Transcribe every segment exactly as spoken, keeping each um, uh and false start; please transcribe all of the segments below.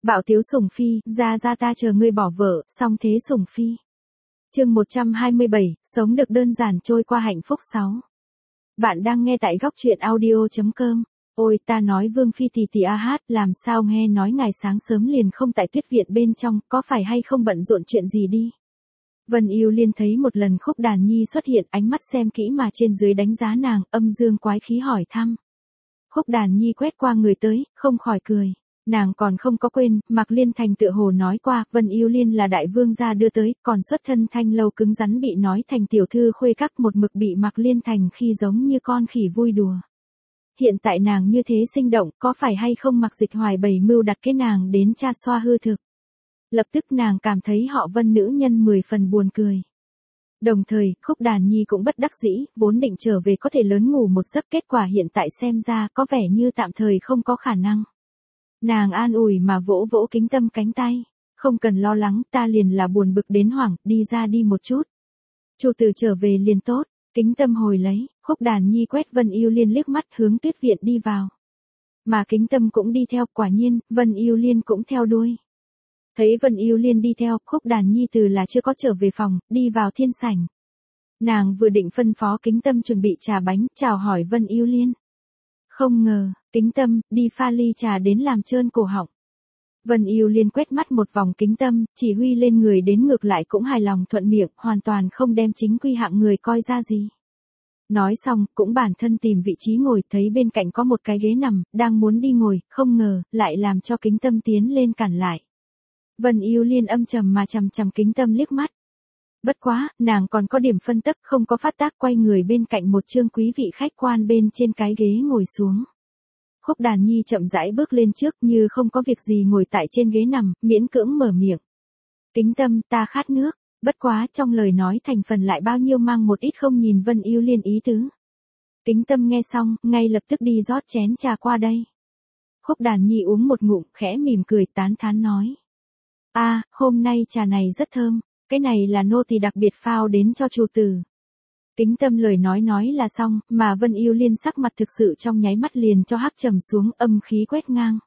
Bạo tiếu sủng phi, ra ra ta chờ ngươi bỏ vợ, xong thế sủng phi. Chương một trăm hai mươi bảy, sống được đơn giản trôi qua hạnh phúc sáu. Bạn đang nghe tại góc truyện audio chấm com. Ôi ta nói Vương Phi tỷ tỷ a hát, làm sao nghe nói ngày sáng sớm liền không tại tuyết viện bên trong, có phải hay không bận rộn chuyện gì đi. Vân Yêu Liên thấy một lần Khúc Đàn Nhi xuất hiện, ánh mắt xem kỹ mà trên dưới đánh giá nàng, âm dương quái khí hỏi thăm. Khúc Đàn Nhi quét qua người tới, không khỏi cười. Nàng còn không có quên, Mạc Liên Thành tựa hồ nói qua, Vân Yêu Liên là đại vương gia đưa tới, còn xuất thân Thanh Lâu cứng rắn bị nói thành tiểu thư khuê các, một mực bị Mạc Liên Thành khi giống như con khỉ vui đùa. Hiện tại nàng như thế sinh động, có phải hay không Mạc Dịch Hoài bày mưu đặt cái nàng đến cha xoa hư thực. Lập tức nàng cảm thấy họ Vân nữ nhân mười phần buồn cười. Đồng thời, Khúc Đàn Nhi cũng bất đắc dĩ, vốn định trở về có thể lớn ngủ một giấc, kết quả hiện tại xem ra có vẻ như tạm thời không có khả năng. Nàng an ủi mà vỗ vỗ Kính Tâm cánh tay, không cần lo lắng, ta liền là buồn bực đến hoảng, đi ra đi một chút. Chủ tử trở về liền tốt. Kính Tâm hồi lấy, Khúc Đàn Nhi quét Vân Yêu Liên liếc mắt hướng tuyết viện đi vào. Mà Kính Tâm cũng đi theo, quả nhiên, Vân Yêu Liên cũng theo đuôi. Thấy Vân Yêu Liên đi theo, Khúc Đàn Nhi từ là chưa có trở về phòng, đi vào thiên sảnh. Nàng vừa định phân phó Kính Tâm chuẩn bị trà bánh, chào hỏi Vân Yêu Liên. Không ngờ, Kính Tâm, đi pha ly trà đến làm trơn cổ họng. Vân Yêu Liên quét mắt một vòng Kính Tâm, chỉ huy lên người đến ngược lại cũng hài lòng thuận miệng, hoàn toàn không đem chính quy hạng người coi ra gì. Nói xong, cũng bản thân tìm vị trí ngồi, thấy bên cạnh có một cái ghế nằm, đang muốn đi ngồi, không ngờ, lại làm cho Kính Tâm tiến lên cản lại. Vân Yêu Liên âm trầm mà chằm chằm Kính Tâm liếc mắt. Bất quá, nàng còn có điểm phân tích, không có phát tác, quay người bên cạnh một trương quý vị khách quan bên trên cái ghế ngồi xuống. Khúc Đàn Nhi chậm rãi bước lên trước như không có việc gì ngồi tại trên ghế nằm, miễn cưỡng mở miệng. Kính Tâm, ta khát nước, bất quá trong lời nói thành phần lại bao nhiêu mang một ít không nhìn Vân Yêu Liên ý tứ. Kính Tâm nghe xong, ngay lập tức đi rót chén trà qua đây. Khúc Đàn Nhi uống một ngụm, khẽ mỉm cười tán thán nói. A, à, hôm nay trà này rất thơm, cái này là nô tỳ đặc biệt phao đến cho chủ tử. Kính Tâm lời nói nói là xong, mà Vân Yêu Liên sắc mặt thực sự trong nháy mắt liền cho hắc trầm xuống, âm khí quét ngang.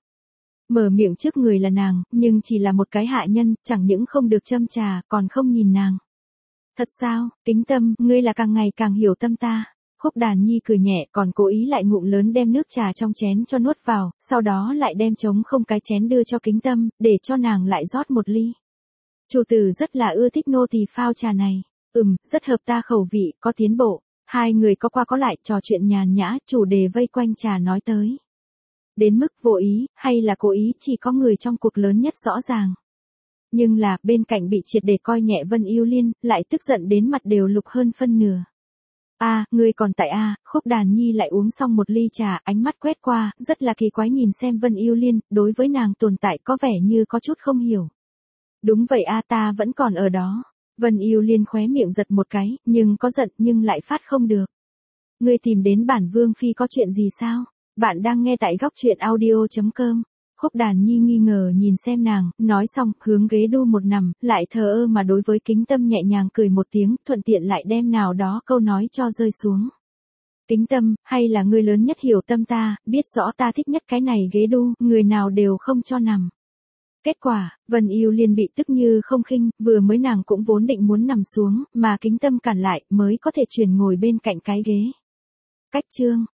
Mở miệng trước người là nàng, nhưng chỉ là một cái hạ nhân, chẳng những không được châm trà, còn không nhìn nàng. Thật sao, Kính Tâm, ngươi là càng ngày càng hiểu tâm ta. Khúc Đàn Nhi cười nhẹ, còn cố ý lại ngụm lớn đem nước trà trong chén cho nuốt vào, sau đó lại đem trống không cái chén đưa cho Kính Tâm, để cho nàng lại rót một ly. Chủ tử rất là ưa thích nô tỳ phao trà này. Ừm, rất hợp ta khẩu vị, có tiến bộ. Hai người có qua có lại trò chuyện nhàn nhã, chủ đề vây quanh trà nói tới. Đến mức vô ý, hay là cố ý, chỉ có người trong cuộc lớn nhất rõ ràng. Nhưng là, bên cạnh bị triệt để coi nhẹ Vân Yêu Liên, lại tức giận đến mặt đều lục hơn phân nửa. A, à, ngươi còn tại A, à, Khúc Đàn Nhi lại uống xong một ly trà, ánh mắt quét qua, rất là kỳ quái nhìn xem Vân Yêu Liên, đối với nàng tồn tại có vẻ như có chút không hiểu. Đúng vậy A, à, ta vẫn còn ở đó. Vân Yêu Liên khóe miệng giật một cái, nhưng có giận nhưng lại phát không được. Ngươi tìm đến bản Vương Phi có chuyện gì sao? Bạn đang nghe tại góc truyện audio chấm com. Khúc Đàn Nhi nghi ngờ nhìn xem nàng, nói xong, hướng ghế đu một nằm, lại thờ ơ mà đối với Kính Tâm nhẹ nhàng cười một tiếng, thuận tiện lại đem nào đó câu nói cho rơi xuống. Kính Tâm, hay là ngươi lớn nhất hiểu tâm ta, biết rõ ta thích nhất cái này ghế đu, người nào đều không cho nằm. Kết quả, Vân Yêu Liên bị tức như không khinh, vừa mới nàng cũng vốn định muốn nằm xuống, mà Kính Tâm cản lại, mới có thể chuyển ngồi bên cạnh cái ghế. Cách chương,